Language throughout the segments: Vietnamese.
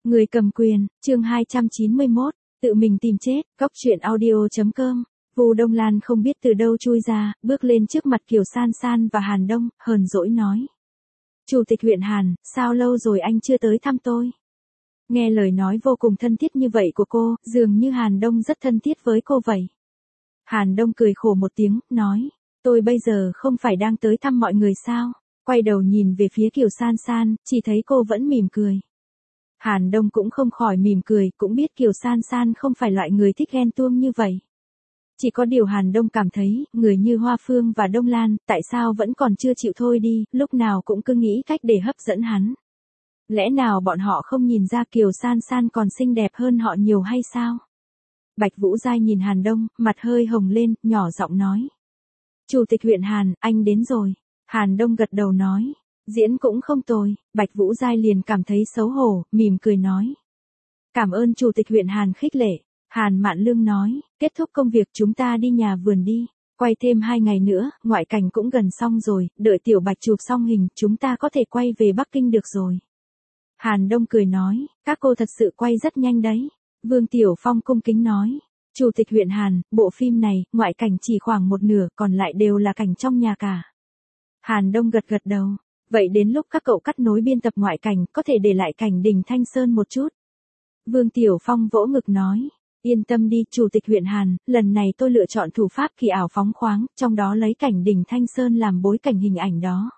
Người cầm quyền, chương 291, tự mình tìm chết, góc truyện audio.com. Vu Đông Lan không biết từ đâu chui ra, bước lên trước mặt Kiều San San và Hàn Đông, hờn dỗi nói. Chủ tịch huyện Hàn, sao lâu rồi anh chưa tới thăm tôi? Nghe lời nói vô cùng thân thiết như vậy của cô, dường như Hàn Đông rất thân thiết với cô vậy. Hàn Đông cười khổ một tiếng, nói, tôi bây giờ không phải đang tới thăm mọi người sao? Quay đầu nhìn về phía Kiều San San, chỉ thấy cô vẫn mỉm cười. Hàn Đông cũng không khỏi mỉm cười, cũng biết Kiều San San không phải loại người thích ghen tuông như vậy. Chỉ có điều Hàn Đông cảm thấy, người như Hoa Phương và Đông Lan, tại sao vẫn còn chưa chịu thôi đi, lúc nào cũng cứ nghĩ cách để hấp dẫn hắn. Lẽ nào bọn họ không nhìn ra Kiều San San còn xinh đẹp hơn họ nhiều hay sao? Bạch Vũ Giai nhìn Hàn Đông, mặt hơi hồng lên, nhỏ giọng nói. Chủ tịch huyện Hàn, anh đến rồi. Hàn Đông gật đầu nói. Diễn cũng không tồi, Bạch Vũ Giai liền cảm thấy xấu hổ, mỉm cười nói. Cảm ơn Chủ tịch huyện Hàn khích lệ. Hàn Mạn Lương nói, kết thúc công việc chúng ta đi nhà vườn đi. Quay thêm 2 ngày nữa, ngoại cảnh cũng gần xong rồi, đợi Tiểu Bạch chụp xong hình, chúng ta có thể quay về Bắc Kinh được rồi. Hàn Đông cười nói, các cô thật sự quay rất nhanh đấy. Vương Tiểu Phong cung kính nói. Chủ tịch huyện Hàn, bộ phim này, ngoại cảnh chỉ khoảng một nửa, còn lại đều là cảnh trong nhà cả. Hàn Đông gật gật đầu. Vậy đến lúc các cậu cắt nối biên tập ngoại cảnh, có thể để lại cảnh Đình Thanh Sơn một chút. Vương Tiểu Phong vỗ ngực nói. Yên tâm đi, Chủ tịch huyện Hàn, lần này tôi lựa chọn thủ pháp kỳ ảo phóng khoáng, trong đó lấy cảnh Đình Thanh Sơn làm bối cảnh hình ảnh đó.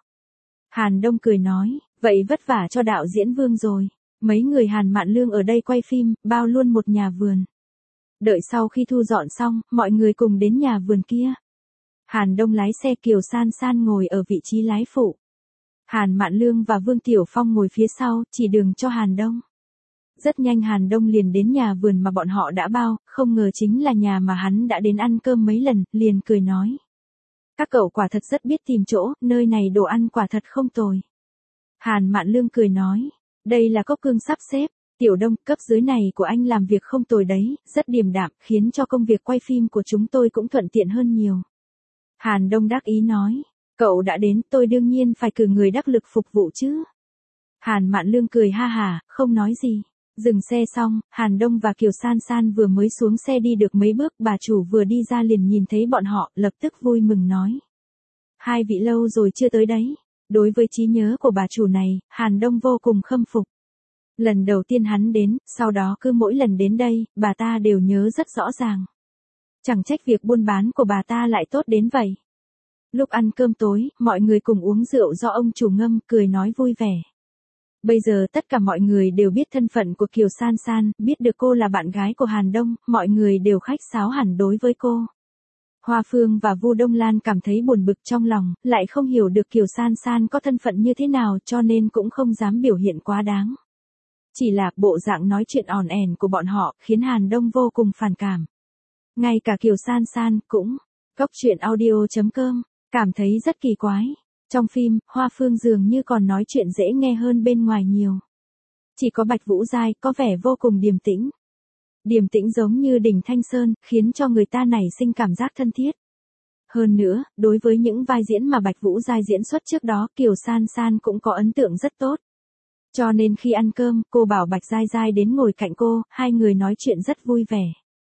Hàn Đông cười nói, vậy vất vả cho đạo diễn Vương rồi. Mấy người Hàn Mạn Lương ở đây quay phim, bao luôn một nhà vườn. Đợi sau khi thu dọn xong, mọi người cùng đến nhà vườn kia. Hàn Đông lái xe, Kiều San San ngồi ở vị trí lái phụ. Hàn Mạn Lương và Vương Tiểu Phong ngồi phía sau, chỉ đường cho Hàn Đông. Rất nhanh Hàn Đông liền đến nhà vườn mà bọn họ đã bao, không ngờ chính là nhà mà hắn đã đến ăn cơm mấy lần, liền cười nói. Các cậu quả thật rất biết tìm chỗ, nơi này đồ ăn quả thật không tồi. Hàn Mạn Lương cười nói, đây là Cốc Cương sắp xếp, Tiểu Đông, cấp dưới này của anh làm việc không tồi đấy, rất điềm đạm, khiến cho công việc quay phim của chúng tôi cũng thuận tiện hơn nhiều. Hàn Đông đắc ý nói, cậu đã đến, tôi đương nhiên phải cử người đắc lực phục vụ chứ. Hàn Mạn Lương cười ha hả, không nói gì. Dừng xe xong, Hàn Đông và Kiều San San vừa mới xuống xe đi được mấy bước, bà chủ vừa đi ra liền nhìn thấy bọn họ, lập tức vui mừng nói. Hai vị lâu rồi chưa tới đấy. Đối với trí nhớ của bà chủ này, Hàn Đông vô cùng khâm phục. Lần đầu tiên hắn đến, sau đó cứ mỗi lần đến đây, bà ta đều nhớ rất rõ ràng. Chẳng trách việc buôn bán của bà ta lại tốt đến vậy. Lúc ăn cơm tối, mọi người cùng uống rượu do ông chủ ngâm, cười nói vui vẻ. Bây giờ tất cả mọi người đều biết thân phận của Kiều San San, biết được cô là bạn gái của Hàn Đông, mọi người đều khách sáo hẳn đối với cô. Hoa Phương và Vu Đông Lan cảm thấy buồn bực trong lòng, lại không hiểu được Kiều San San có thân phận như thế nào cho nên cũng không dám biểu hiện quá đáng. Chỉ là bộ dạng nói chuyện òn ẻn của bọn họ khiến Hàn Đông vô cùng phản cảm. Ngay cả Kiều San San cũng, góc truyện audio.com, cảm thấy rất kỳ quái. Trong phim, Hoa Phương dường như còn nói chuyện dễ nghe hơn bên ngoài nhiều. Chỉ có Bạch Vũ Giai có vẻ vô cùng điềm tĩnh. Điềm tĩnh giống như Đình Thanh Sơn, khiến cho người ta nảy sinh cảm giác thân thiết. Hơn nữa, đối với những vai diễn mà Bạch Vũ Giai diễn xuất trước đó, Kiều San San cũng có ấn tượng rất tốt. Cho nên khi ăn cơm, cô bảo Bạch Giai Giai đến ngồi cạnh cô, hai người nói chuyện rất vui vẻ.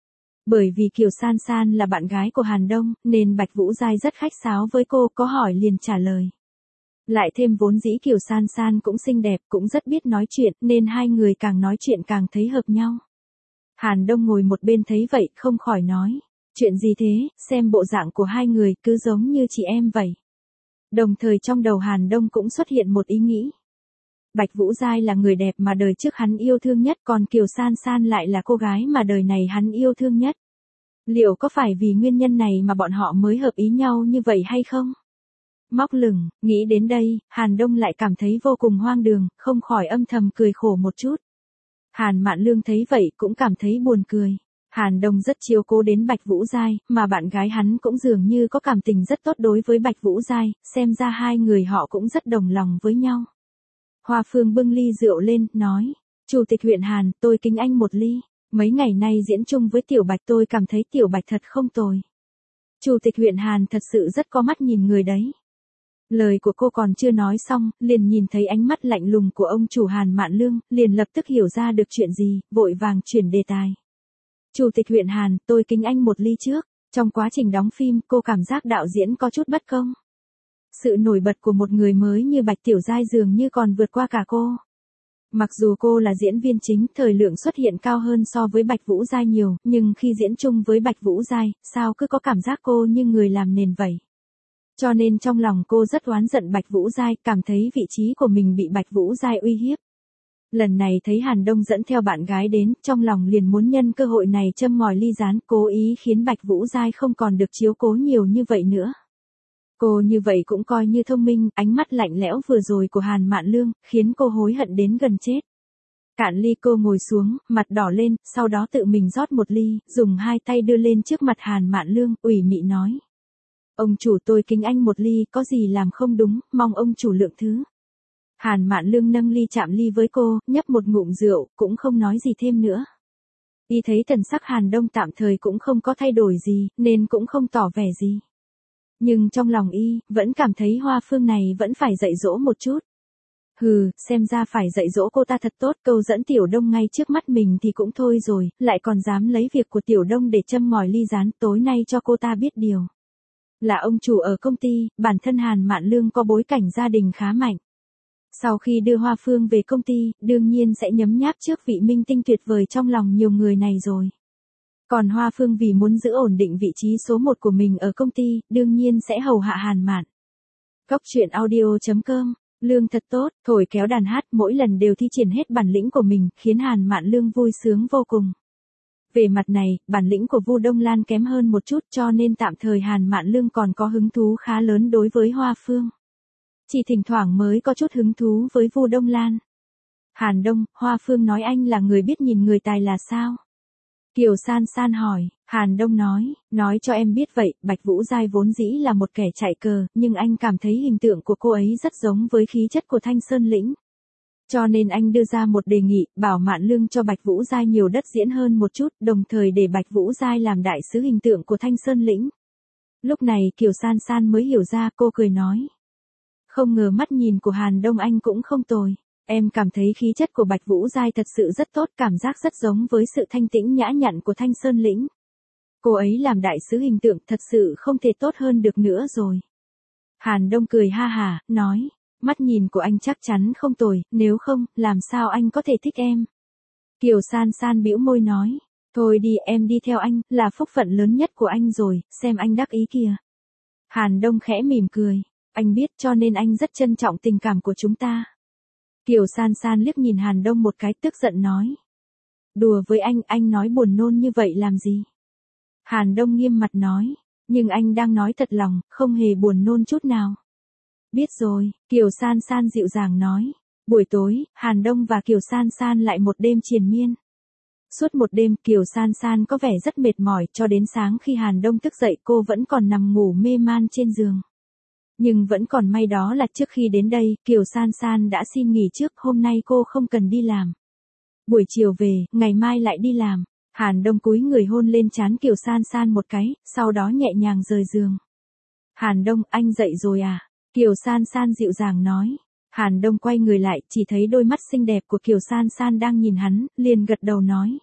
Bởi vì Kiều San San là bạn gái của Hàn Đông, nên Bạch Vũ Giai rất khách sáo với cô, có hỏi liền trả lời. Lại thêm vốn dĩ Kiều San San cũng xinh đẹp, cũng rất biết nói chuyện, nên hai người càng nói chuyện càng thấy hợp nhau. Hàn Đông ngồi một bên thấy vậy, không khỏi nói. Chuyện gì thế, xem bộ dạng của hai người cứ giống như chị em vậy. Đồng thời trong đầu Hàn Đông cũng xuất hiện một ý nghĩ. Bạch Vũ Giai là người đẹp mà đời trước hắn yêu thương nhất, còn Kiều San San lại là cô gái mà đời này hắn yêu thương nhất. Liệu có phải vì nguyên nhân này mà bọn họ mới hợp ý nhau như vậy hay không? Móc lửng, nghĩ đến đây, Hàn Đông lại cảm thấy vô cùng hoang đường, không khỏi âm thầm cười khổ một chút. Hàn Mạn Lương thấy vậy cũng cảm thấy buồn cười. Hàn Đông rất chiếu cố đến Bạch Vũ Giai, mà bạn gái hắn cũng dường như có cảm tình rất tốt đối với Bạch Vũ Giai, xem ra hai người họ cũng rất đồng lòng với nhau. Hoa Phương bưng ly rượu lên, nói, Chủ tịch huyện Hàn, tôi kính anh một ly. Mấy ngày nay diễn chung với Tiểu Bạch tôi cảm thấy Tiểu Bạch thật không tồi. Chủ tịch huyện Hàn thật sự rất có mắt nhìn người đấy. Lời của cô còn chưa nói xong, liền nhìn thấy ánh mắt lạnh lùng của ông chủ Hàn Mạn Lương, liền lập tức hiểu ra được chuyện gì, vội vàng chuyển đề tài. Chủ tịch huyện Hàn, tôi kính anh một ly trước. Trong quá trình đóng phim, cô cảm giác đạo diễn có chút bất công. Sự nổi bật của một người mới như Bạch Tiểu Giai dường như còn vượt qua cả cô. Mặc dù cô là diễn viên chính, thời lượng xuất hiện cao hơn so với Bạch Vũ Giai nhiều, nhưng khi diễn chung với Bạch Vũ Giai, sao cứ có cảm giác cô như người làm nền vậy. Cho nên trong lòng cô rất oán giận Bạch Vũ Giai, cảm thấy vị trí của mình bị Bạch Vũ Giai uy hiếp. Lần này thấy Hàn Đông dẫn theo bạn gái đến, trong lòng liền muốn nhân cơ hội này châm ngòi ly gián, cố ý khiến Bạch Vũ Giai không còn được chiếu cố nhiều như vậy nữa. Cô như vậy cũng coi như thông minh, ánh mắt lạnh lẽo vừa rồi của Hàn Mạn Lương, khiến cô hối hận đến gần chết. Cạn ly cô ngồi xuống, mặt đỏ lên, sau đó tự mình rót một ly, dùng hai tay đưa lên trước mặt Hàn Mạn Lương, ủy mị nói. Ông chủ tôi kính anh một ly, có gì làm không đúng, mong ông chủ lượng thứ. Hàn Mạn Lương nâng ly chạm ly với cô, nhấp một ngụm rượu, cũng không nói gì thêm nữa. Y thấy thần sắc Hàn Đông tạm thời cũng không có thay đổi gì, nên cũng không tỏ vẻ gì. Nhưng trong lòng y, vẫn cảm thấy Hoa Phương này vẫn phải dạy dỗ một chút. Hừ, xem ra phải dạy dỗ cô ta thật tốt, câu dẫn Tiểu Đông ngay trước mắt mình thì cũng thôi rồi, lại còn dám lấy việc của Tiểu Đông để châm ngòi ly gián, tối nay cho cô ta biết điều. Là ông chủ ở công ty, bản thân Hàn Mạn Lương có bối cảnh gia đình khá mạnh. Sau khi đưa Hoa Phương về công ty, đương nhiên sẽ nhấm nháp trước vị minh tinh tuyệt vời trong lòng nhiều người này rồi. Còn Hoa Phương vì muốn giữ ổn định vị trí số 1 của mình ở công ty, đương nhiên sẽ hầu hạ Hàn Mạn. Góc truyện audio.com, Lương thật tốt, thổi kéo đàn hát mỗi lần đều thi triển hết bản lĩnh của mình, khiến Hàn Mạn Lương vui sướng vô cùng. Về mặt này, bản lĩnh của Vu Đông Lan kém hơn một chút cho nên tạm thời Hàn Mạn Lương còn có hứng thú khá lớn đối với Hoa Phương. Chỉ thỉnh thoảng mới có chút hứng thú với Vu Đông Lan. Hàn Đông, Hoa Phương nói anh là người biết nhìn người tài là sao? Kiều San San hỏi, Hàn Đông nói cho em biết vậy, Bạch Vũ Giai vốn dĩ là một kẻ chạy cờ, nhưng anh cảm thấy hình tượng của cô ấy rất giống với khí chất của Thanh Sơn Lĩnh. Cho nên anh đưa ra một đề nghị, bảo Mạn Lương cho Bạch Vũ Giai nhiều đất diễn hơn một chút, đồng thời để Bạch Vũ Giai làm đại sứ hình tượng của Thanh Sơn Lĩnh. Lúc này Kiều San San mới hiểu ra, cô cười nói. Không ngờ mắt nhìn của Hàn Đông anh cũng không tồi. Em cảm thấy khí chất của Bạch Vũ Giai thật sự rất tốt, cảm giác rất giống với sự thanh tĩnh nhã nhặn của Thanh Sơn Lĩnh. Cô ấy làm đại sứ hình tượng thật sự không thể tốt hơn được nữa rồi. Hàn Đông cười ha hả, nói, mắt nhìn của anh chắc chắn không tồi, nếu không, làm sao anh có thể thích em. Kiều San San bĩu môi nói, thôi đi em đi theo anh, là phúc phận lớn nhất của anh rồi, xem anh đắc ý kìa. Hàn Đông khẽ mỉm cười, anh biết cho nên anh rất trân trọng tình cảm của chúng ta. Kiều San San liếc nhìn Hàn Đông một cái tức giận nói. Đùa với anh nói buồn nôn như vậy làm gì? Hàn Đông nghiêm mặt nói, nhưng anh đang nói thật lòng, không hề buồn nôn chút nào. Biết rồi, Kiều San San dịu dàng nói. Buổi tối, Hàn Đông và Kiều San San lại một đêm triền miên. Suốt một đêm, Kiều San San có vẻ rất mệt mỏi, cho đến sáng khi Hàn Đông thức dậy cô vẫn còn nằm ngủ mê man trên giường. Nhưng vẫn còn may đó là trước khi đến đây, Kiều San San đã xin nghỉ trước, hôm nay cô không cần đi làm. Buổi chiều về, ngày mai lại đi làm. Hàn Đông cúi người hôn lên trán Kiều San San một cái, sau đó nhẹ nhàng rời giường. Hàn Đông, anh dậy rồi à? Kiều San San dịu dàng nói. Hàn Đông quay người lại, chỉ thấy đôi mắt xinh đẹp của Kiều San San đang nhìn hắn, liền gật đầu nói.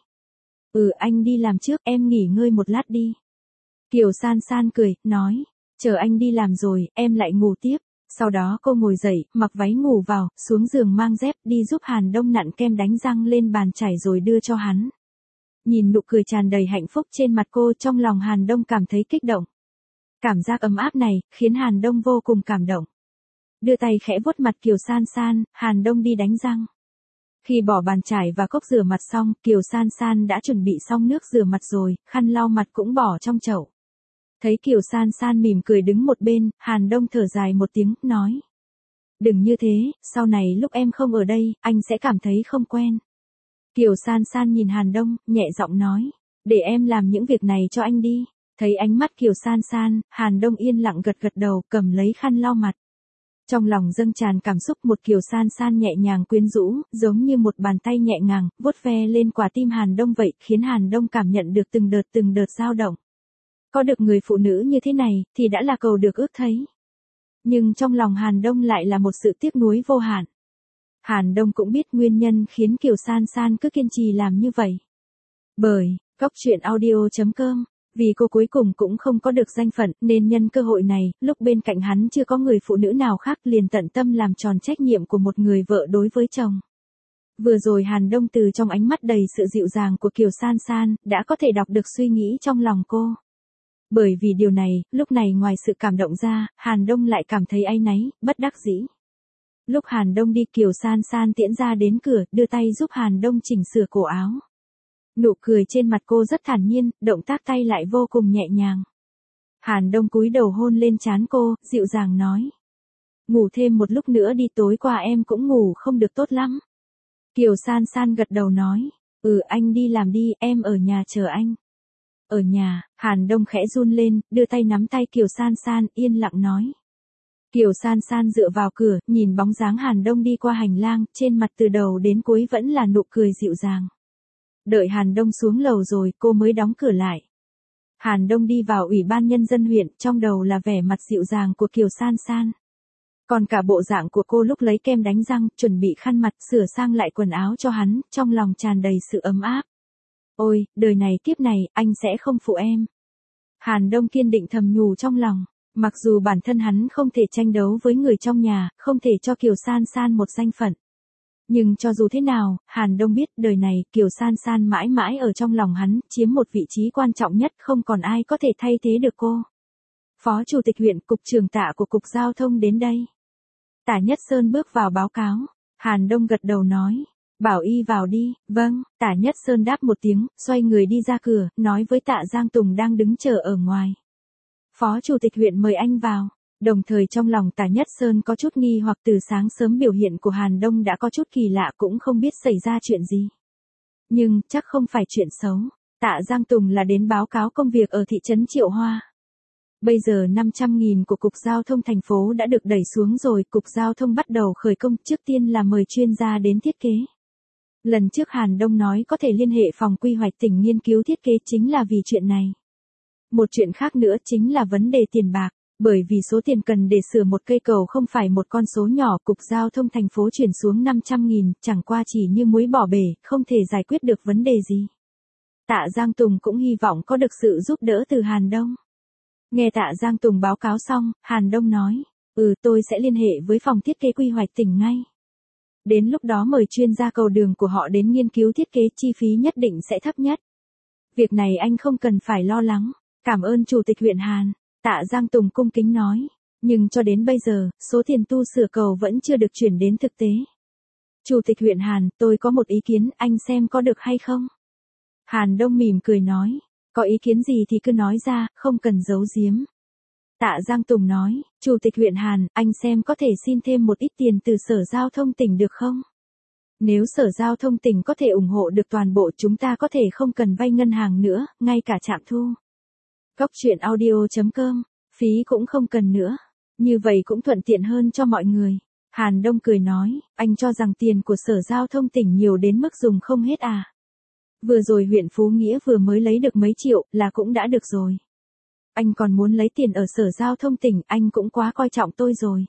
Anh đi làm trước, em nghỉ ngơi một lát đi. Kiều San San cười, nói. Chờ anh đi làm rồi, em lại ngủ tiếp. Sau đó cô ngồi dậy, mặc váy ngủ vào, xuống giường mang dép, đi giúp Hàn Đông nặn kem đánh răng lên bàn chải rồi đưa cho hắn. Nhìn nụ cười tràn đầy hạnh phúc trên mặt cô, trong lòng Hàn Đông cảm thấy kích động. Cảm giác ấm áp này, khiến Hàn Đông vô cùng cảm động. Đưa tay khẽ vuốt mặt Kiều San San, Hàn Đông đi đánh răng. Khi bỏ bàn chải và cốc rửa mặt xong, Kiều San San đã chuẩn bị xong nước rửa mặt rồi, khăn lau mặt cũng bỏ trong chậu. Thấy Kiều San San mỉm cười đứng một bên, Hàn Đông thở dài một tiếng, nói. Đừng như thế, sau này lúc em không ở đây, anh sẽ cảm thấy không quen. Kiều San San nhìn Hàn Đông, nhẹ giọng nói. Để em làm những việc này cho anh đi. Thấy ánh mắt Kiều San San, Hàn Đông yên lặng gật gật đầu, cầm lấy khăn lau mặt. Trong lòng dâng tràn cảm xúc, một Kiều San San nhẹ nhàng quyến rũ, giống như một bàn tay nhẹ nhàng, vuốt ve lên quả tim Hàn Đông vậy, khiến Hàn Đông cảm nhận được từng đợt dao động. Có được người phụ nữ như thế này, thì đã là cầu được ước thấy. Nhưng trong lòng Hàn Đông lại là một sự tiếc nuối vô hạn. Hàn Đông cũng biết nguyên nhân khiến Kiều San San cứ kiên trì làm như vậy. Bởi, Góc Chuyện Audio.com, vì cô cuối cùng cũng không có được danh phận nên nhân cơ hội này, lúc bên cạnh hắn chưa có người phụ nữ nào khác liền tận tâm làm tròn trách nhiệm của một người vợ đối với chồng. Vừa rồi Hàn Đông từ trong ánh mắt đầy sự dịu dàng của Kiều San San, đã có thể đọc được suy nghĩ trong lòng cô. Bởi vì điều này, lúc này ngoài sự cảm động ra, Hàn Đông lại cảm thấy áy náy, bất đắc dĩ. Lúc Hàn Đông đi Kiều San San tiễn ra đến cửa, đưa tay giúp Hàn Đông chỉnh sửa cổ áo. Nụ cười trên mặt cô rất thản nhiên, động tác tay lại vô cùng nhẹ nhàng. Hàn Đông cúi đầu hôn lên trán cô, dịu dàng nói. Ngủ thêm một lúc nữa đi, tối qua em cũng ngủ không được tốt lắm. Kiều San San gật đầu nói. Anh đi làm đi, em ở nhà chờ anh. Ở nhà, Hàn Đông khẽ run lên, đưa tay nắm tay Kiều San San, yên lặng nói. Kiều San San dựa vào cửa, nhìn bóng dáng Hàn Đông đi qua hành lang, trên mặt từ đầu đến cuối vẫn là nụ cười dịu dàng. Đợi Hàn Đông xuống lầu rồi, cô mới đóng cửa lại. Hàn Đông đi vào Ủy ban Nhân dân huyện, trong đầu là vẻ mặt dịu dàng của Kiều San San. Còn cả bộ dạng của cô lúc lấy kem đánh răng, chuẩn bị khăn mặt, sửa sang lại quần áo cho hắn, trong lòng tràn đầy sự ấm áp. Ôi, đời này kiếp này, anh sẽ không phụ em. Hàn Đông kiên định thầm nhủ trong lòng. Mặc dù bản thân hắn không thể tranh đấu với người trong nhà, không thể cho Kiều San San một danh phận. Nhưng cho dù thế nào, Hàn Đông biết đời này Kiều San San mãi mãi ở trong lòng hắn, chiếm một vị trí quan trọng nhất, không còn ai có thể thay thế được cô. Phó Chủ tịch huyện, Cục trưởng Tạ của Cục Giao thông đến đây. Tạ Nhất Sơn bước vào báo cáo. Hàn Đông gật đầu nói. Bảo y vào đi. Vâng. Tạ Nhất Sơn đáp một tiếng, xoay người đi ra cửa, nói với Tạ Giang Tùng đang đứng chờ ở ngoài. Phó Chủ tịch huyện mời anh vào. Đồng thời trong lòng Tạ Nhất Sơn có chút nghi hoặc, từ sáng sớm biểu hiện của Hàn Đông đã có chút kỳ lạ, cũng không biết xảy ra chuyện gì. Nhưng, chắc không phải chuyện xấu. Tạ Giang Tùng là đến báo cáo công việc ở thị trấn Triệu Hoa. Bây giờ 500.000 của Cục Giao thông thành phố đã được đẩy xuống rồi, Cục Giao thông bắt đầu khởi công, trước tiên là mời chuyên gia đến thiết kế. Lần trước Hàn Đông nói có thể liên hệ phòng quy hoạch tỉnh nghiên cứu thiết kế chính là vì chuyện này. Một chuyện khác nữa chính là vấn đề tiền bạc, bởi vì số tiền cần để sửa một cây cầu không phải một con số nhỏ, Cục Giao thông thành phố chuyển xuống 500.000, chẳng qua chỉ như muối bỏ bể, không thể giải quyết được vấn đề gì. Tạ Giang Tùng cũng hy vọng có được sự giúp đỡ từ Hàn Đông. Nghe Tạ Giang Tùng báo cáo xong, Hàn Đông nói, tôi sẽ liên hệ với phòng thiết kế quy hoạch tỉnh ngay. Đến lúc đó mời chuyên gia cầu đường của họ đến nghiên cứu thiết kế, chi phí nhất định sẽ thấp nhất. Việc này anh không cần phải lo lắng. Cảm ơn Chủ tịch huyện Hàn. Tạ Giang Tùng cung kính nói. Nhưng cho đến bây giờ, số tiền tu sửa cầu vẫn chưa được chuyển đến thực tế. Chủ tịch huyện Hàn, tôi có một ý kiến, anh xem có được hay không? Hàn Đông mỉm cười nói. Có ý kiến gì thì cứ nói ra, không cần giấu giếm. Tạ Giang Tùng nói. Chủ tịch huyện Hàn, anh xem có thể xin thêm một ít tiền từ Sở Giao thông tỉnh được không? Nếu Sở Giao thông tỉnh có thể ủng hộ được toàn bộ, chúng ta có thể không cần vay ngân hàng nữa, ngay cả trạm thu. Góc Chuyện Audio.com, phí cũng không cần nữa. Như vậy cũng thuận tiện hơn cho mọi người. Hàn Đông cười nói, anh cho rằng tiền của Sở Giao thông tỉnh nhiều đến mức dùng không hết à? Vừa rồi huyện Phú Nghĩa vừa mới lấy được mấy triệu, là cũng đã được rồi. Anh còn muốn lấy tiền ở Sở Giao thông tỉnh, anh cũng quá coi trọng tôi rồi.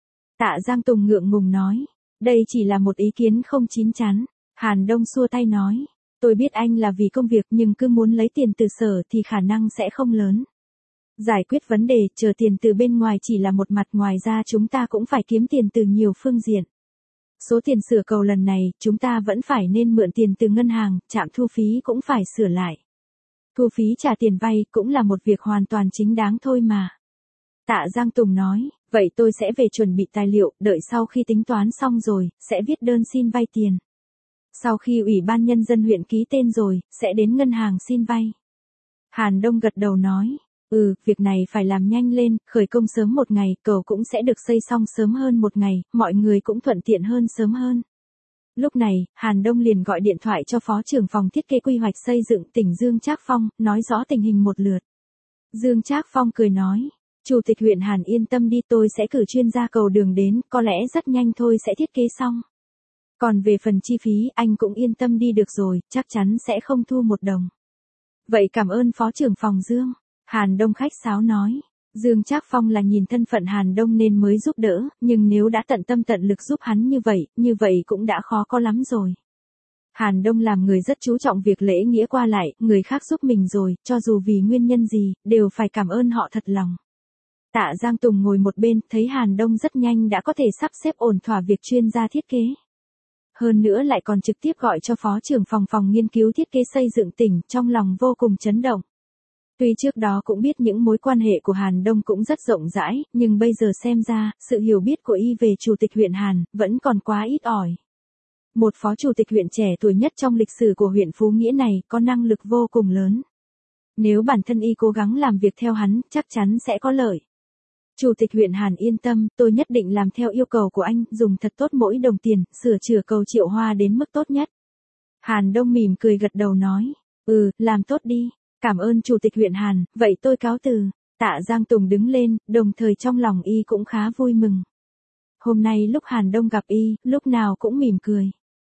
Tạ Giang Tùng ngượng ngùng nói, đây chỉ là một ý kiến không chín chắn. Hàn Đông xua tay nói, tôi biết anh là vì công việc, nhưng cứ muốn lấy tiền từ sở thì khả năng sẽ không lớn. Giải quyết vấn đề chờ tiền từ bên ngoài chỉ là một mặt, ngoài ra chúng ta cũng phải kiếm tiền từ nhiều phương diện. Số tiền sửa cầu lần này, chúng ta vẫn phải nên mượn tiền từ ngân hàng, trạm thu phí cũng phải sửa lại. Thu phí trả tiền vay cũng là một việc hoàn toàn chính đáng thôi mà. Tạ Giang Tùng nói, vậy tôi sẽ về chuẩn bị tài liệu, đợi sau khi tính toán xong rồi, sẽ viết đơn xin vay tiền. Sau khi Ủy ban Nhân dân huyện ký tên rồi, sẽ đến ngân hàng xin vay. Hàn Đông gật đầu nói, việc này phải làm nhanh lên, khởi công sớm một ngày, cầu cũng sẽ được xây xong sớm hơn một ngày, mọi người cũng thuận tiện hơn sớm hơn. Lúc này, Hàn Đông liền gọi điện thoại cho Phó trưởng phòng thiết kế quy hoạch xây dựng tỉnh Dương Trác Phong, nói rõ tình hình một lượt. Dương Trác Phong cười nói, Chủ tịch huyện Hàn yên tâm đi, tôi sẽ cử chuyên gia cầu đường đến, có lẽ rất nhanh thôi sẽ thiết kế xong. Còn về phần chi phí, anh cũng yên tâm đi được rồi, chắc chắn sẽ không thu một đồng. Vậy cảm ơn Phó trưởng phòng Dương. Hàn Đông khách sáo nói. Dương Trác Phong là nhìn thân phận Hàn Đông nên mới giúp đỡ, nhưng nếu đã tận tâm tận lực giúp hắn như vậy cũng đã khó có lắm rồi. Hàn Đông làm người rất chú trọng việc lễ nghĩa qua lại, người khác giúp mình rồi, cho dù vì nguyên nhân gì, đều phải cảm ơn họ thật lòng. Tạ Giang Tùng ngồi một bên, thấy Hàn Đông rất nhanh đã có thể sắp xếp ổn thỏa việc chuyên gia thiết kế. Hơn nữa lại còn trực tiếp gọi cho phó trưởng phòng nghiên cứu thiết kế xây dựng tỉnh, trong lòng vô cùng chấn động. Tuy trước đó cũng biết những mối quan hệ của Hàn Đông cũng rất rộng rãi, nhưng bây giờ xem ra, sự hiểu biết của y về chủ tịch huyện Hàn, vẫn còn quá ít ỏi. Một phó chủ tịch huyện trẻ tuổi nhất trong lịch sử của huyện Phú Nghĩa này, có năng lực vô cùng lớn. Nếu bản thân y cố gắng làm việc theo hắn, chắc chắn sẽ có lợi. Chủ tịch huyện Hàn yên tâm, tôi nhất định làm theo yêu cầu của anh, dùng thật tốt mỗi đồng tiền, sửa chữa cầu Triệu Hoa đến mức tốt nhất. Hàn Đông mỉm cười gật đầu nói, làm tốt đi, cảm ơn chủ tịch huyện Hàn, vậy tôi cáo từ. Tạ Giang Tùng đứng lên, đồng thời trong lòng y cũng khá vui mừng. Hôm nay lúc Hàn Đông gặp y, lúc nào cũng mỉm cười.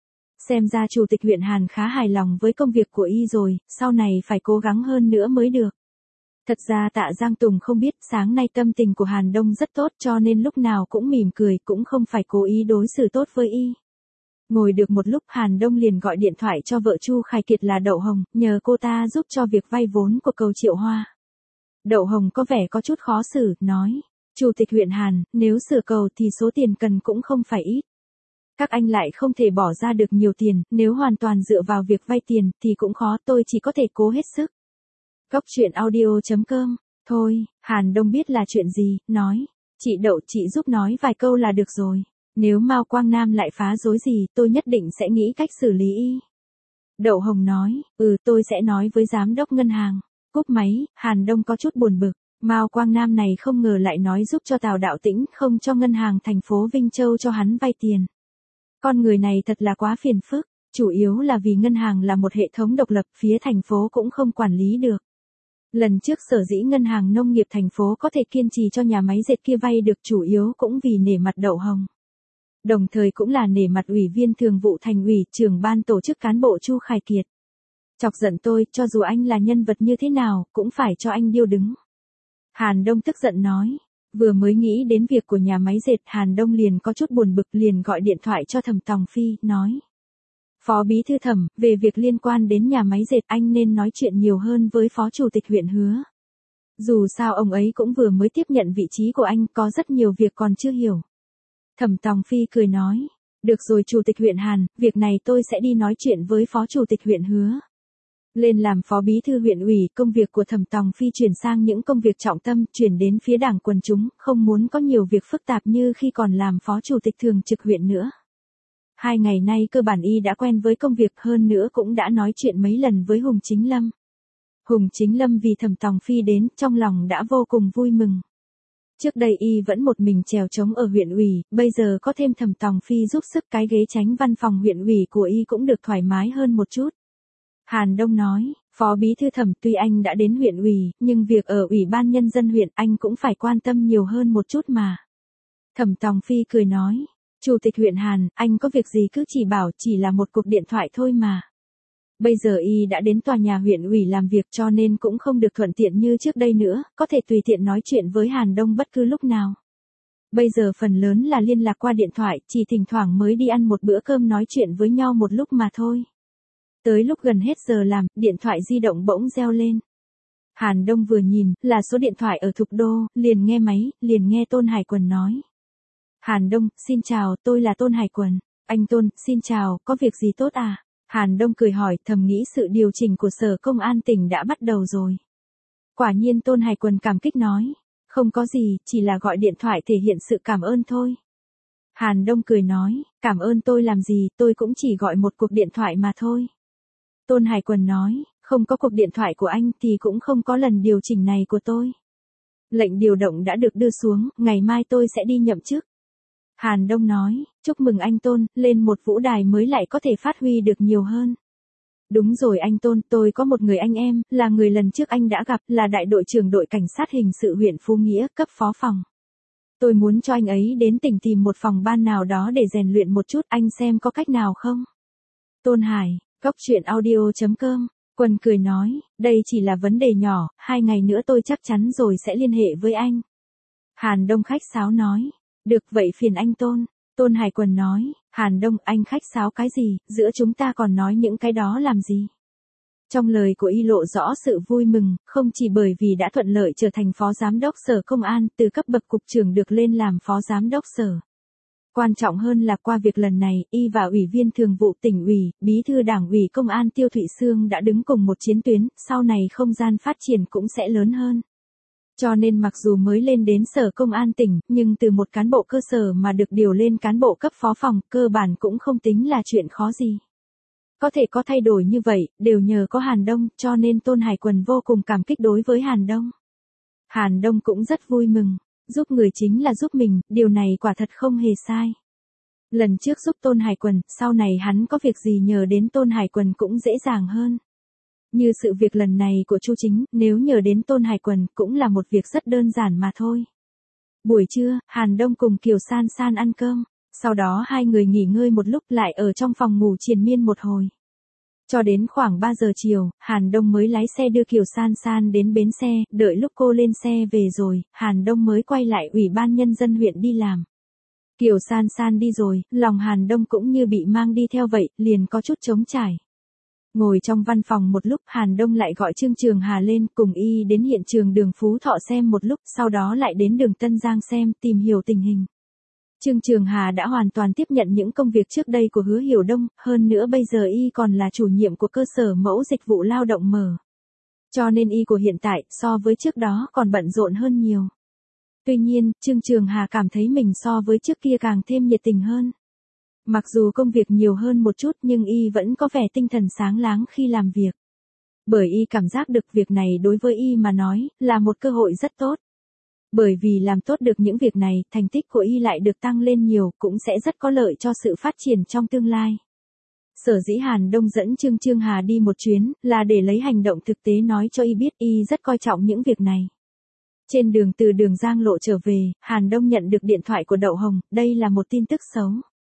Xem ra chủ tịch huyện Hàn khá hài lòng với công việc của y rồi, sau này phải cố gắng hơn nữa mới được. Thật ra Tạ Giang Tùng không biết sáng nay tâm tình của Hàn Đông rất tốt cho nên lúc nào cũng mỉm cười, cũng không phải cố ý đối xử tốt với y. Ngồi được một lúc Hàn Đông liền gọi điện thoại cho vợ Chu Khải Kiệt là Đậu Hồng, nhờ cô ta giúp cho việc vay vốn của cầu Triệu Hoa. Đậu Hồng có vẻ có chút khó xử, nói, Chủ tịch huyện Hàn, nếu sửa cầu thì số tiền cần cũng không phải ít. Các anh lại không thể bỏ ra được nhiều tiền, nếu hoàn toàn dựa vào việc vay tiền thì cũng khó, tôi chỉ có thể cố hết sức. Góc truyện audio.com, thôi, Hàn Đông biết là chuyện gì, nói, chị Đậu chị giúp nói vài câu là được rồi. Nếu Mao Quang Nam lại phá rối gì, tôi nhất định sẽ nghĩ cách xử lý y. Đậu Hồng nói, tôi sẽ nói với giám đốc ngân hàng. Cúp máy, Hàn Đông có chút buồn bực. Mao Quang Nam này không ngờ lại nói giúp cho Tào Đạo Tĩnh không cho ngân hàng thành phố Vinh Châu cho hắn vay tiền. Con người này thật là quá phiền phức, chủ yếu là vì ngân hàng là một hệ thống độc lập, phía thành phố cũng không quản lý được. Lần trước sở dĩ ngân hàng nông nghiệp thành phố có thể kiên trì cho nhà máy dệt kia vay được chủ yếu cũng vì nể mặt Đậu Hồng. Đồng thời cũng là nể mặt ủy viên thường vụ thành ủy, trưởng ban tổ chức cán bộ Chu Khải Kiệt. Chọc giận tôi, cho dù anh là nhân vật như thế nào, cũng phải cho anh điêu đứng. Hàn Đông tức giận nói, vừa mới nghĩ đến việc của nhà máy dệt, Hàn Đông liền có chút buồn bực, liền gọi điện thoại cho Thẩm Tòng Phi, nói. Phó bí thư Thẩm, về việc liên quan đến nhà máy dệt anh nên nói chuyện nhiều hơn với phó chủ tịch huyện Hứa. Dù sao ông ấy cũng vừa mới tiếp nhận vị trí của anh, có rất nhiều việc còn chưa hiểu. Thẩm Tòng Phi cười nói, được rồi chủ tịch huyện Hàn, việc này tôi sẽ đi nói chuyện với phó chủ tịch huyện Hứa. Lên làm phó bí thư huyện ủy, công việc của Thẩm Tòng Phi chuyển sang những công việc trọng tâm, chuyển đến phía đảng quần chúng, không muốn có nhiều việc phức tạp như khi còn làm phó chủ tịch thường trực huyện nữa. 2 ngày nay cơ bản y đã quen với công việc, hơn nữa cũng đã nói chuyện mấy lần với Hùng Chính Lâm. Hùng Chính Lâm vì Thẩm Tòng Phi đến, trong lòng đã vô cùng vui mừng. Trước đây y vẫn một mình chèo trống ở huyện ủy, bây giờ có thêm Thẩm Tòng Phi giúp sức, cái ghế tránh văn phòng huyện ủy của y cũng được thoải mái hơn một chút. Hàn Đông nói, phó bí thư Thẩm, tuy anh đã đến huyện ủy, nhưng việc ở ủy ban nhân dân huyện anh cũng phải quan tâm nhiều hơn một chút mà. Thẩm Tòng Phi cười nói, chủ tịch huyện Hàn, anh có việc gì cứ chỉ bảo, chỉ là một cuộc điện thoại thôi mà. Bây giờ y đã đến tòa nhà huyện ủy làm việc cho nên cũng không được thuận tiện như trước đây nữa, có thể tùy tiện nói chuyện với Hàn Đông bất cứ lúc nào. Bây giờ phần lớn là liên lạc qua điện thoại, chỉ thỉnh thoảng mới đi ăn một bữa cơm nói chuyện với nhau một lúc mà thôi. Tới lúc gần hết giờ làm, điện thoại di động bỗng reo lên. Hàn Đông vừa nhìn, là số điện thoại ở Thục Đô, liền nghe máy, liền nghe Tôn Hải Quần nói. Hàn Đông, xin chào, tôi là Tôn Hải Quần. Anh Tôn, xin chào, có việc gì tốt à? Hàn Đông cười hỏi, thầm nghĩ sự điều chỉnh của Sở Công an tỉnh đã bắt đầu rồi. Quả nhiên Tôn Hải Quần cảm kích nói, không có gì, chỉ là gọi điện thoại thể hiện sự cảm ơn thôi. Hàn Đông cười nói, cảm ơn tôi làm gì, tôi cũng chỉ gọi một cuộc điện thoại mà thôi. Tôn Hải Quần nói, không có cuộc điện thoại của anh thì cũng không có lần điều chỉnh này của tôi. Lệnh điều động đã được đưa xuống, ngày mai tôi sẽ đi nhậm chức. Hàn Đông nói, chúc mừng anh Tôn, lên một vũ đài mới lại có thể phát huy được nhiều hơn. Đúng rồi anh Tôn, tôi có một người anh em, là người lần trước anh đã gặp, là đại đội trưởng đội cảnh sát hình sự huyện Phú Nghĩa, cấp phó phòng. Tôi muốn cho anh ấy đến tỉnh tìm một phòng ban nào đó để rèn luyện một chút, anh xem có cách nào không? Tôn Hải, góc truyện audio.com Quân cười nói, đây chỉ là vấn đề nhỏ, 2 ngày nữa tôi chắc chắn rồi sẽ liên hệ với anh. Hàn Đông khách sáo nói, được vậy phiền anh Tôn. Tôn Hải Quần nói, Hàn Đông anh khách sáo cái gì, giữa chúng ta còn nói những cái đó làm gì. Trong lời của y lộ rõ sự vui mừng, không chỉ bởi vì đã thuận lợi trở thành phó giám đốc sở công an, từ cấp bậc cục trưởng được lên làm phó giám đốc sở. Quan trọng hơn là qua việc lần này, y và ủy viên thường vụ tỉnh ủy, bí thư đảng ủy công an Tiêu Thụy Sương đã đứng cùng một chiến tuyến, sau này không gian phát triển cũng sẽ lớn hơn. Cho nên mặc dù mới lên đến sở công an tỉnh, nhưng từ một cán bộ cơ sở mà được điều lên cán bộ cấp phó phòng, cơ bản cũng không tính là chuyện khó gì. Có thể có thay đổi như vậy, đều nhờ có Hàn Đông, cho nên Tôn Hải Quần vô cùng cảm kích đối với Hàn Đông. Hàn Đông cũng rất vui mừng, giúp người chính là giúp mình, điều này quả thật không hề sai. Lần trước giúp Tôn Hải Quần, sau này hắn có việc gì nhờ đến Tôn Hải Quần cũng dễ dàng hơn. Như sự việc lần này của Chu Chính, nếu nhờ đến Tôn Hải Quần cũng là một việc rất đơn giản mà thôi. Buổi trưa, Hàn Đông cùng Kiều San San ăn cơm, sau đó hai người nghỉ ngơi một lúc lại ở trong phòng ngủ triền miên một hồi. Cho đến khoảng 3 giờ chiều, Hàn Đông mới lái xe đưa Kiều San San đến bến xe, đợi lúc cô lên xe về rồi, Hàn Đông mới quay lại Ủy ban Nhân dân huyện đi làm. Kiều San San đi rồi, lòng Hàn Đông cũng như bị mang đi theo vậy, liền có chút trống trải. Ngồi trong văn phòng một lúc, Hàn Đông lại gọi Trương Trường Hà lên cùng y đến hiện trường đường Phú Thọ xem một lúc, sau đó lại đến đường Tân Giang xem, tìm hiểu tình hình. Trương Trường Hà đã hoàn toàn tiếp nhận những công việc trước đây của Hứa Hiểu Đông, hơn nữa bây giờ y còn là chủ nhiệm của cơ sở mẫu dịch vụ lao động mở. Cho nên y của hiện tại, so với trước đó còn bận rộn hơn nhiều. Tuy nhiên, Trương Trường Hà cảm thấy mình so với trước kia càng thêm nhiệt tình hơn. Mặc dù công việc nhiều hơn một chút nhưng y vẫn có vẻ tinh thần sáng láng khi làm việc. Bởi y cảm giác được việc này đối với y mà nói, là một cơ hội rất tốt. Bởi vì làm tốt được những việc này, thành tích của y lại được tăng lên nhiều, cũng sẽ rất có lợi cho sự phát triển trong tương lai. Sở dĩ Hàn Đông dẫn Trương Trường Hà đi một chuyến, là để lấy hành động thực tế nói cho y biết y rất coi trọng những việc này. Trên đường từ đường Giang Lộ trở về, Hàn Đông nhận được điện thoại của Đậu Hồng, đây là một tin tức xấu.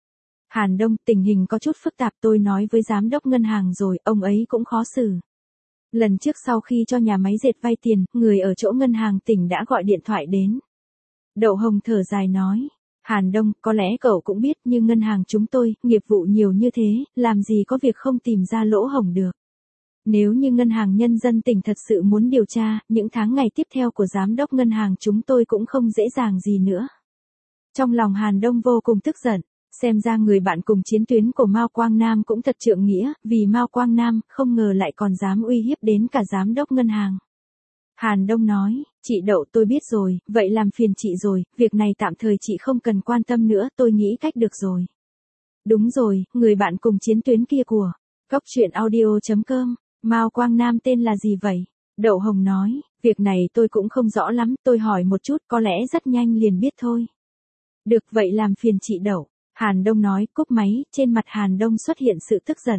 Hàn Đông, tình hình có chút phức tạp, tôi nói với giám đốc ngân hàng rồi, ông ấy cũng khó xử. Lần trước sau khi cho nhà máy dệt vay tiền, người ở chỗ ngân hàng tỉnh đã gọi điện thoại đến. Đậu Hồng thở dài nói, Hàn Đông, có lẽ cậu cũng biết như ngân hàng chúng tôi, nghiệp vụ nhiều như thế, làm gì có việc không tìm ra lỗ hổng được. Nếu như ngân hàng nhân dân tỉnh thật sự muốn điều tra, những tháng ngày tiếp theo của giám đốc ngân hàng chúng tôi cũng không dễ dàng gì nữa. Trong lòng Hàn Đông vô cùng tức giận. Xem ra người bạn cùng chiến tuyến của Mao Quang Nam cũng thật trượng nghĩa, vì Mao Quang Nam không ngờ lại còn dám uy hiếp đến cả giám đốc ngân hàng. Hàn Đông nói, chị Đậu tôi biết rồi, vậy làm phiền chị rồi, việc này tạm thời chị không cần quan tâm nữa, tôi nghĩ cách được rồi. Đúng rồi, người bạn cùng chiến tuyến kia của Cóc Truyện Audio.com, Mao Quang Nam tên là gì vậy? Đậu Hồng nói, việc này tôi cũng không rõ lắm, tôi hỏi một chút, có lẽ rất nhanh liền biết thôi. Được vậy làm phiền chị Đậu. Hàn Đông nói, cúp máy, trên mặt Hàn Đông xuất hiện sự tức giận.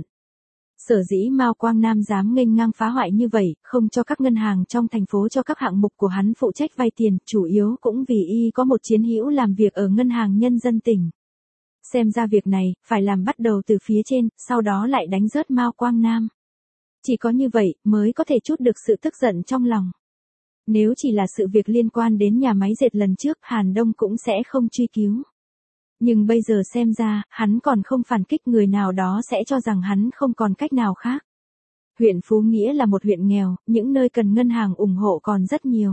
Sở dĩ Mao Quang Nam dám nghênh ngang phá hoại như vậy, không cho các ngân hàng trong thành phố cho các hạng mục của hắn phụ trách vay tiền, chủ yếu cũng vì y có một chiến hữu làm việc ở ngân hàng nhân dân tỉnh. Xem ra việc này, phải làm bắt đầu từ phía trên, sau đó lại đánh rớt Mao Quang Nam. Chỉ có như vậy, mới có thể trút được sự tức giận trong lòng. Nếu chỉ là sự việc liên quan đến nhà máy dệt lần trước, Hàn Đông cũng sẽ không truy cứu. Nhưng bây giờ xem ra, hắn còn không phản kích, người nào đó sẽ cho rằng hắn không còn cách nào khác. Huyện Phú Nghĩa là một huyện nghèo, những nơi cần ngân hàng ủng hộ còn rất nhiều.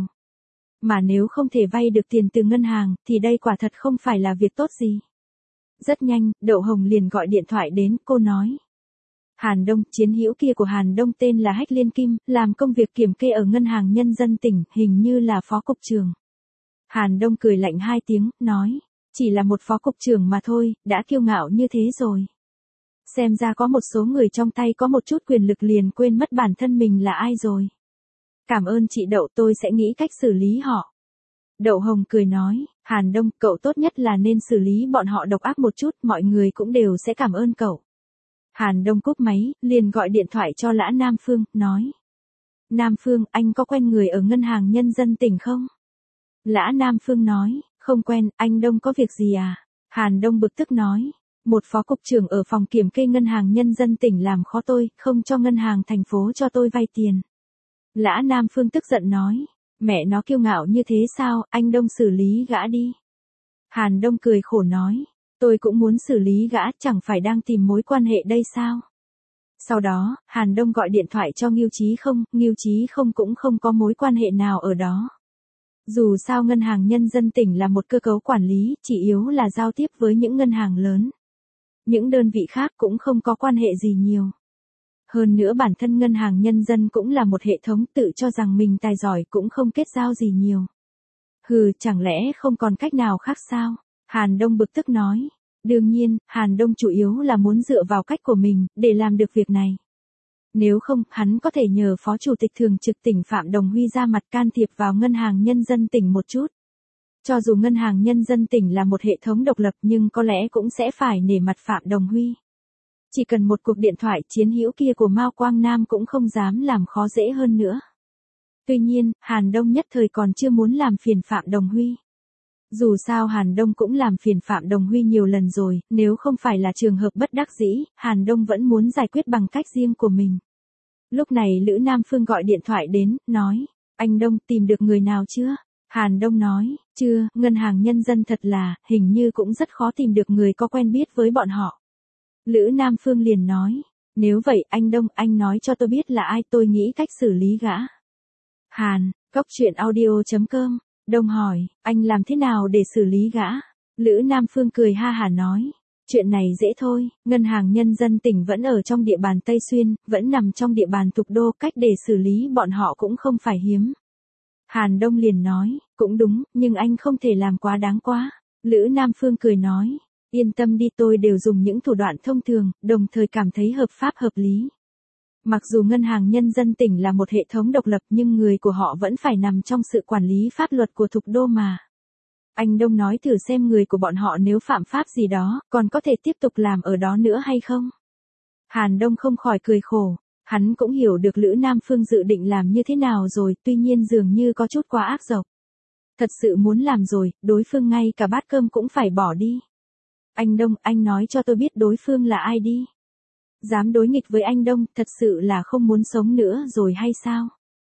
Mà nếu không thể vay được tiền từ ngân hàng, thì đây quả thật không phải là việc tốt gì. Rất nhanh, Đậu Hồng liền gọi điện thoại đến, cô nói. Hàn Đông, chiến hữu kia của Hàn Đông tên là Hách Liên Kim, làm công việc kiểm kê ở ngân hàng nhân dân tỉnh, hình như là phó cục trưởng. Hàn Đông cười lạnh 2 tiếng, nói. Chỉ là một phó cục trưởng mà thôi, đã kiêu ngạo như thế rồi. Xem ra có một số người trong tay có một chút quyền lực liền quên mất bản thân mình là ai rồi. Cảm ơn chị Đậu, tôi sẽ nghĩ cách xử lý họ. Đậu Hồng cười nói, Hàn Đông, cậu tốt nhất là nên xử lý bọn họ độc ác một chút, mọi người cũng đều sẽ cảm ơn cậu. Hàn Đông cúp máy, liền gọi điện thoại cho Lã Nam Phương, nói. Nam Phương, anh có quen người ở ngân hàng nhân dân tỉnh không? Lã Nam Phương nói. Không quen, anh Đông có việc gì à? Hàn Đông bực tức nói. Một phó cục trưởng ở phòng kiểm kê ngân hàng nhân dân tỉnh làm khó tôi, không cho ngân hàng thành phố cho tôi vay tiền. Lã Nam Phương tức giận nói. Mẹ nó kiêu ngạo như thế sao, anh Đông xử lý gã đi. Hàn Đông cười khổ nói. Tôi cũng muốn xử lý gã, chẳng phải đang tìm mối quan hệ đây sao? Sau đó, Hàn Đông gọi điện thoại cho Ngưu Chí Không cũng không có mối quan hệ nào ở đó. Dù sao ngân hàng nhân dân tỉnh là một cơ cấu quản lý, chỉ yếu là giao tiếp với những ngân hàng lớn. Những đơn vị khác cũng không có quan hệ gì nhiều. Hơn nữa bản thân ngân hàng nhân dân cũng là một hệ thống tự cho rằng mình tài giỏi cũng không kết giao gì nhiều. Hừ, chẳng lẽ không còn cách nào khác sao? Hàn Đông bực tức nói. Đương nhiên, Hàn Đông chủ yếu là muốn dựa vào cách của mình, để làm được việc này. Nếu không, hắn có thể nhờ Phó Chủ tịch Thường trực tỉnh Phạm Đồng Huy ra mặt can thiệp vào ngân hàng nhân dân tỉnh một chút. Cho dù ngân hàng nhân dân tỉnh là một hệ thống độc lập nhưng có lẽ cũng sẽ phải nể mặt Phạm Đồng Huy. Chỉ cần một cuộc điện thoại chiến hữu kia của Mao Quang Nam cũng không dám làm khó dễ hơn nữa. Tuy nhiên, Hàn Đông nhất thời còn chưa muốn làm phiền Phạm Đồng Huy. Dù sao Hàn Đông cũng làm phiền Phạm Đồng Huy nhiều lần rồi, nếu không phải là trường hợp bất đắc dĩ, Hàn Đông vẫn muốn giải quyết bằng cách riêng của mình. Lúc này Lữ Nam Phương gọi điện thoại đến, nói, anh Đông tìm được người nào chưa? Hàn Đông nói, chưa, ngân hàng nhân dân thật là, hình như cũng rất khó tìm được người có quen biết với bọn họ. Lữ Nam Phương liền nói, nếu vậy anh Đông, anh nói cho tôi biết là ai, tôi nghĩ cách xử lý gã. Cóc truyện audio.com, Đông hỏi, anh làm thế nào để xử lý gã? Lữ Nam Phương cười ha hả nói, chuyện này dễ thôi, ngân hàng nhân dân tỉnh vẫn ở trong địa bàn Tây Xuyên, vẫn nằm trong địa bàn Thục Đô, cách để xử lý bọn họ cũng không phải hiếm. Hàn Đông liền nói, cũng đúng, nhưng anh không thể làm quá đáng quá. Lữ Nam Phương cười nói, yên tâm đi, tôi đều dùng những thủ đoạn thông thường, đồng thời cảm thấy hợp pháp hợp lý. Mặc dù ngân hàng nhân dân tỉnh là một hệ thống độc lập nhưng người của họ vẫn phải nằm trong sự quản lý pháp luật của Thục Đô mà. Anh Đông nói thử xem người của bọn họ nếu phạm pháp gì đó, còn có thể tiếp tục làm ở đó nữa hay không? Hàn Đông không khỏi cười khổ. Hắn cũng hiểu được Lữ Nam Phương dự định làm như thế nào rồi, tuy nhiên dường như có chút quá ác độc. Thật sự muốn làm rồi, đối phương ngay cả bát cơm cũng phải bỏ đi. Anh Đông, anh nói cho tôi biết đối phương là ai đi. Dám đối nghịch với anh Đông, thật sự là không muốn sống nữa rồi hay sao?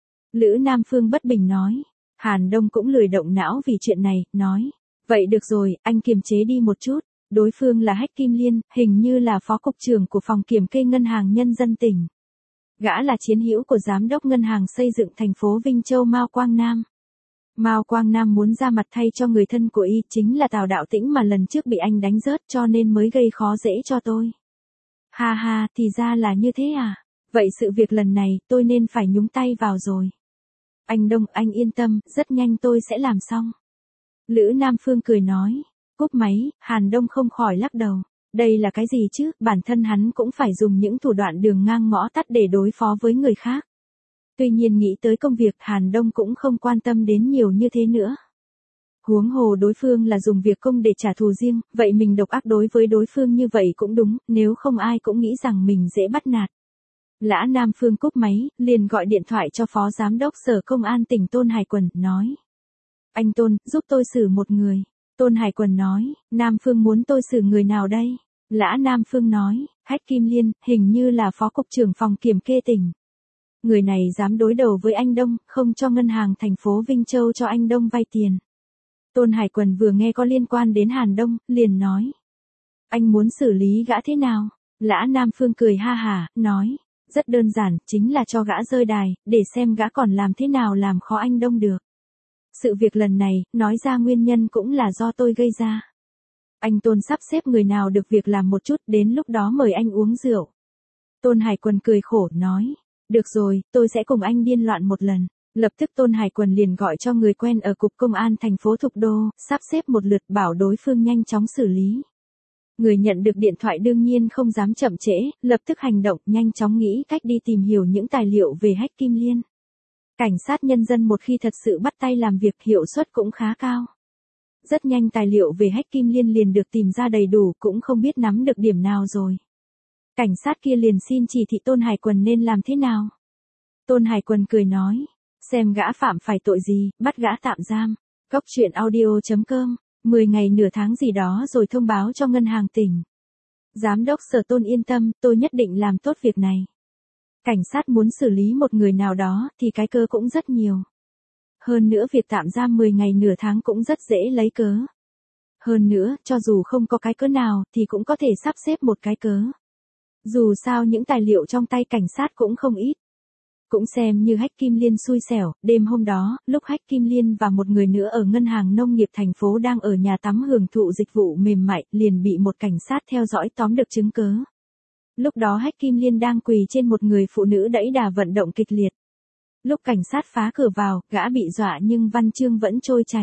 Lữ Nam Phương bất bình nói. Hàn Đông cũng lười động não vì chuyện này, nói. Vậy được rồi, anh kiềm chế đi một chút. Đối phương là Hách Kim Liên, hình như là phó cục trưởng của phòng kiểm kê ngân hàng nhân dân tỉnh. Gã là chiến hữu của giám đốc ngân hàng xây dựng thành phố Vinh Châu Mao Quang Nam. Mao Quang Nam muốn ra mặt thay cho người thân của y, chính là Tào Đạo Tĩnh mà lần trước bị anh đánh rớt, cho nên mới gây khó dễ cho tôi. Ha ha, thì ra là như thế à? Vậy sự việc lần này tôi nên phải nhúng tay vào rồi. Anh Đông, anh yên tâm, rất nhanh tôi sẽ làm xong. Lữ Nam Phương cười nói. Cúp máy, Hàn Đông không khỏi lắc đầu. Đây là cái gì chứ, bản thân hắn cũng phải dùng những thủ đoạn đường ngang ngõ tắt để đối phó với người khác. Tuy nhiên nghĩ tới công việc, Hàn Đông cũng không quan tâm đến nhiều như thế nữa. Huống hồ đối phương là dùng việc công để trả thù riêng, vậy mình độc ác đối với đối phương như vậy cũng đúng, nếu không ai cũng nghĩ rằng mình dễ bắt nạt. Lã Nam Phương cúp máy, liền gọi điện thoại cho Phó Giám đốc Sở Công an tỉnh Tôn Hải Quần, nói. Anh Tôn, giúp tôi xử một người. Tôn Hải Quần nói, Nam Phương muốn tôi xử người nào đây? Lã Nam Phương nói, Hách Kim Liên, hình như là phó cục trưởng phòng kiểm kê tỉnh. Người này dám đối đầu với anh Đông, không cho ngân hàng thành phố Vinh Châu cho anh Đông vay tiền. Tôn Hải Quần vừa nghe có liên quan đến Hàn Đông, liền nói. Anh muốn xử lý gã thế nào? Lã Nam Phương cười ha hả, nói. Rất đơn giản, chính là cho gã rơi đài, để xem gã còn làm thế nào làm khó anh Đông được. Sự việc lần này, nói ra nguyên nhân cũng là do tôi gây ra. Anh Tôn sắp xếp người nào được việc làm một chút, đến lúc đó mời anh uống rượu. Tôn Hải Quần cười khổ, nói. Được rồi, tôi sẽ cùng anh điên loạn một lần. Lập tức Tôn Hải Quần liền gọi cho người quen ở Cục Công an thành phố Thục Đô, sắp xếp một lượt bảo đối phương nhanh chóng xử lý. Người nhận được điện thoại đương nhiên không dám chậm trễ, lập tức hành động, nhanh chóng nghĩ cách đi tìm hiểu những tài liệu về Hách Kim Liên. Cảnh sát nhân dân một khi thật sự bắt tay làm việc, hiệu suất cũng khá cao. Rất nhanh tài liệu về Hách Kim Liên liền được tìm ra đầy đủ, cũng không biết nắm được điểm nào rồi. Cảnh sát kia liền xin chỉ thị Tôn Hải Quần nên làm thế nào. Tôn Hải Quần cười nói, xem gã phạm phải tội gì, bắt gã tạm giam. Cóc truyện audio.com, 10 ngày nửa tháng gì đó rồi thông báo cho ngân hàng tỉnh. Giám đốc Sở Tôn yên tâm, tôi nhất định làm tốt việc này. Cảnh sát muốn xử lý một người nào đó thì cái cớ cũng rất nhiều. Hơn nữa việc tạm giam 10 ngày nửa tháng cũng rất dễ lấy cớ. Hơn nữa, cho dù không có cái cớ nào thì cũng có thể sắp xếp một cái cớ. Dù sao những tài liệu trong tay cảnh sát cũng không ít. Cũng xem như Hách Kim Liên xui xẻo, đêm hôm đó, lúc Hách Kim Liên và một người nữa ở ngân hàng nông nghiệp thành phố đang ở nhà tắm hưởng thụ dịch vụ mềm mại, liền bị một cảnh sát theo dõi tóm được chứng cớ. Lúc đó Hách Kim Liên đang quỳ trên một người phụ nữ đẫy đà vận động kịch liệt. Lúc cảnh sát phá cửa vào, gã bị dọa nhưng văn chương vẫn trôi chảy.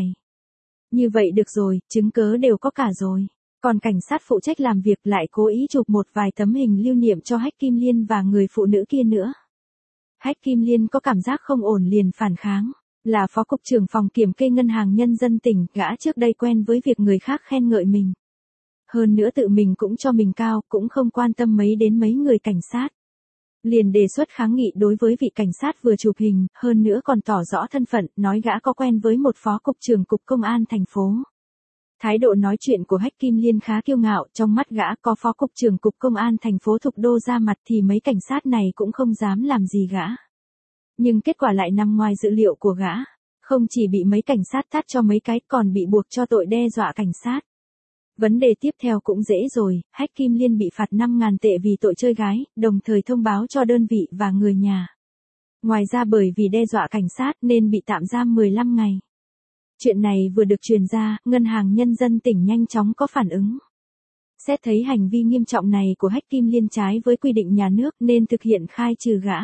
Như vậy được rồi, chứng cớ đều có cả rồi. Còn cảnh sát phụ trách làm việc lại cố ý chụp một vài tấm hình lưu niệm cho Hách Kim Liên và người phụ nữ kia nữa. Hách Kim Liên có cảm giác không ổn liền phản kháng. Là phó cục trưởng phòng kiểm kê ngân hàng nhân dân tỉnh, gã trước đây quen với việc người khác khen ngợi mình. Hơn nữa tự mình cũng cho mình cao, cũng không quan tâm mấy đến mấy người cảnh sát. Liền đề xuất kháng nghị đối với vị cảnh sát vừa chụp hình, hơn nữa còn tỏ rõ thân phận, nói gã có quen với một phó cục trưởng cục công an thành phố. Thái độ nói chuyện của Hách Kim Liên khá kiêu ngạo, trong mắt gã có phó cục trưởng cục công an thành phố Thục Đô ra mặt thì mấy cảnh sát này cũng không dám làm gì gã. Nhưng kết quả lại nằm ngoài dự liệu của gã. Không chỉ bị mấy cảnh sát tát cho mấy cái còn bị buộc cho tội đe dọa cảnh sát. Vấn đề tiếp theo cũng dễ rồi, Hách Kim Liên bị phạt 5.000 tệ vì tội chơi gái, đồng thời thông báo cho đơn vị và người nhà. Ngoài ra bởi vì đe dọa cảnh sát nên bị tạm giam 15 ngày. Chuyện này vừa được truyền ra, Ngân hàng Nhân dân tỉnh nhanh chóng có phản ứng. Xét thấy hành vi nghiêm trọng này của Hách Kim Liên trái với quy định nhà nước nên thực hiện khai trừ gã.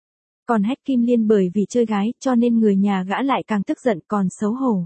Còn Hách Kim Liên bởi vì chơi gái cho nên người nhà gã lại càng tức giận còn xấu hổ.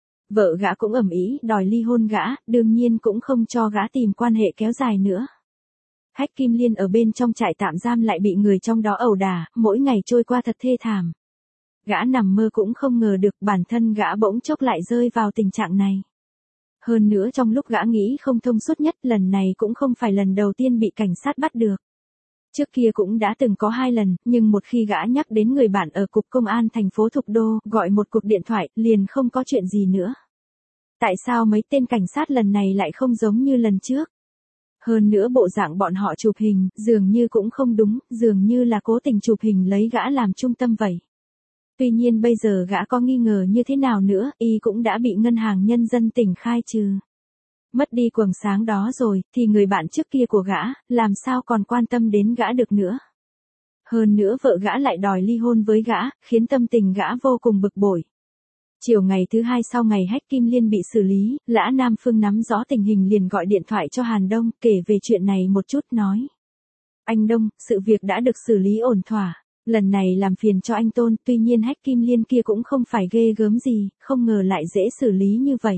Vợ gã cũng ầm ĩ đòi ly hôn gã, đương nhiên cũng không cho gã tìm quan hệ kéo dài nữa. Hách Kim Liên ở bên trong trại tạm giam lại bị người trong đó ẩu đả, mỗi ngày trôi qua thật thê thảm. Gã nằm mơ cũng không ngờ được bản thân gã bỗng chốc lại rơi vào tình trạng này. Hơn nữa trong lúc gã nghĩ không thông suốt nhất, lần này cũng không phải lần đầu tiên bị cảnh sát bắt được. Trước kia cũng đã từng có 2 lần, nhưng một khi gã nhắc đến người bạn ở cục công an thành phố Thục Đô, gọi một cuộc điện thoại, liền không có chuyện gì nữa. Tại sao mấy tên cảnh sát lần này lại không giống như lần trước? Hơn nữa bộ dạng bọn họ chụp hình, dường như cũng không đúng, dường như là cố tình chụp hình lấy gã làm trung tâm vậy. Tuy nhiên bây giờ gã có nghi ngờ như thế nào nữa, y cũng đã bị Ngân hàng Nhân dân tỉnh khai trừ. Mất đi quầng sáng đó rồi, thì người bạn trước kia của gã, làm sao còn quan tâm đến gã được nữa. Hơn nữa vợ gã lại đòi ly hôn với gã, khiến tâm tình gã vô cùng bực bội. Chiều ngày thứ 2 sau ngày Hách Kim Liên bị xử lý, Lã Nam Phương nắm rõ tình hình liền gọi điện thoại cho Hàn Đông, kể về chuyện này một chút nói. Anh Đông, sự việc đã được xử lý ổn thỏa. Lần này làm phiền cho anh Tôn, tuy nhiên Hách Kim Liên kia cũng không phải ghê gớm gì, không ngờ lại dễ xử lý như vậy.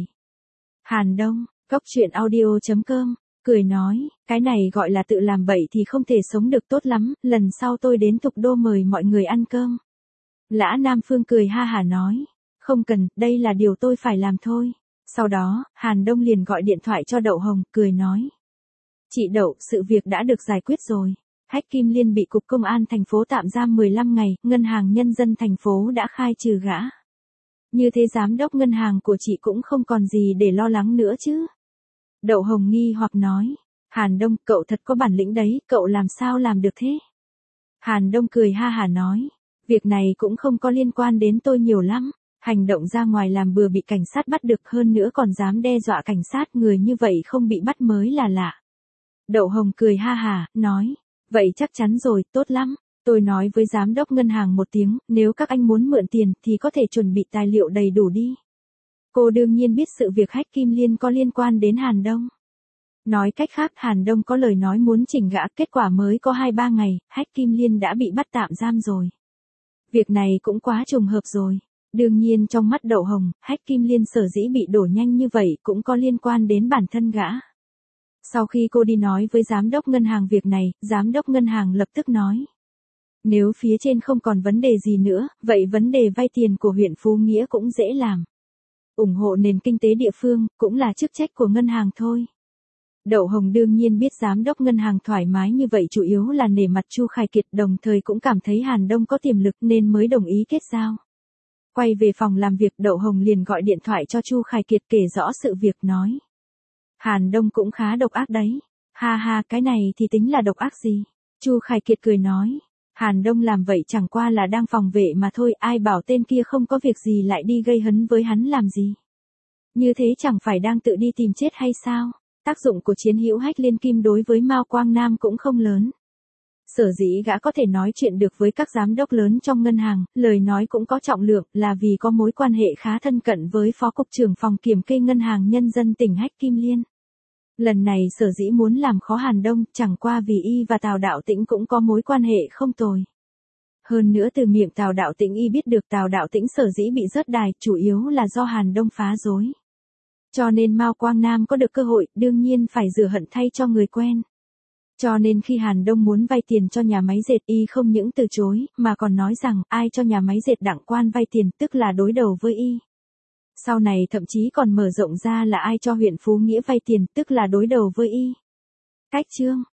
Hàn Đông, Cóc Truyện Audio.com, cười nói, cái này gọi là tự làm bậy thì không thể sống được tốt lắm, lần sau tôi đến Thục Đô mời mọi người ăn cơm. Lã Nam Phương cười ha hả nói, không cần, đây là điều tôi phải làm thôi. Sau đó, Hàn Đông liền gọi điện thoại cho Đậu Hồng, cười nói. Chị Đậu, sự việc đã được giải quyết rồi. Hách Kim Liên bị Cục Công an thành phố tạm giam 15 ngày, Ngân hàng Nhân dân thành phố đã khai trừ gã. Như thế giám đốc ngân hàng của chị cũng không còn gì để lo lắng nữa chứ. Đậu Hồng nghi hoặc nói, Hàn Đông, cậu thật có bản lĩnh đấy, cậu làm sao làm được thế? Hàn Đông cười ha hả nói, việc này cũng không có liên quan đến tôi nhiều lắm. Hành động ra ngoài làm bừa bị cảnh sát bắt được, hơn nữa còn dám đe dọa cảnh sát, người như vậy không bị bắt mới là lạ. Đậu Hồng cười ha hả, nói, vậy chắc chắn rồi, tốt lắm. Tôi nói với giám đốc ngân hàng một tiếng, nếu các anh muốn mượn tiền thì có thể chuẩn bị tài liệu đầy đủ đi. Cô đương nhiên biết sự việc Hách Kim Liên có liên quan đến Hàn Đông. Nói cách khác, Hàn Đông có lời nói muốn chỉnh gã, kết quả mới có 2-3 ngày, Hách Kim Liên đã bị bắt tạm giam rồi. Việc này cũng quá trùng hợp rồi. Đương nhiên trong mắt Đậu Hồng, Hách Kim Liên sở dĩ bị đổ nhanh như vậy cũng có liên quan đến bản thân gã. Sau khi cô đi nói với giám đốc ngân hàng việc này, giám đốc ngân hàng lập tức nói. Nếu phía trên không còn vấn đề gì nữa, vậy vấn đề vay tiền của huyện Phú Nghĩa cũng dễ làm. Ủng hộ nền kinh tế địa phương, cũng là chức trách của ngân hàng thôi. Đậu Hồng đương nhiên biết giám đốc ngân hàng thoải mái như vậy chủ yếu là nể mặt Chu Khải Kiệt, đồng thời cũng cảm thấy Hàn Đông có tiềm lực nên mới đồng ý kết giao. Quay về phòng làm việc, Đậu Hồng liền gọi điện thoại cho Chu Khải Kiệt kể rõ sự việc nói. Hàn Đông cũng khá độc ác đấy. Ha ha, cái này thì tính là độc ác gì? Chu Khải Kiệt cười nói. Hàn Đông làm vậy chẳng qua là đang phòng vệ mà thôi, ai bảo tên kia không có việc gì lại đi gây hấn với hắn làm gì. Như thế chẳng phải đang tự đi tìm chết hay sao? Tác dụng của chiến hữu Hách Liên Kim đối với Mao Quang Nam cũng không lớn. Sở dĩ gã có thể nói chuyện được với các giám đốc lớn trong ngân hàng, lời nói cũng có trọng lượng là vì có mối quan hệ khá thân cận với Phó Cục trưởng Phòng Kiểm kê Ngân hàng Nhân dân tỉnh Hách Kim Liên. Lần này sở dĩ muốn làm khó Hàn Đông chẳng qua vì y và Tào Đạo Tĩnh cũng có mối quan hệ không tồi. Hơn nữa từ miệng Tào Đạo Tĩnh y biết được Tào Đạo Tĩnh sở dĩ bị rớt đài chủ yếu là do Hàn Đông phá rối. Cho nên Mao Quang Nam có được cơ hội đương nhiên phải rửa hận thay cho người quen. Cho nên khi Hàn Đông muốn vay tiền cho nhà máy dệt y không những từ chối mà còn nói rằng ai cho nhà máy dệt Đặng Quan vay tiền tức là đối đầu với y. Sau này thậm chí còn mở rộng ra là ai cho huyện Phú Nghĩa vay tiền tức là đối đầu với y. Cách chương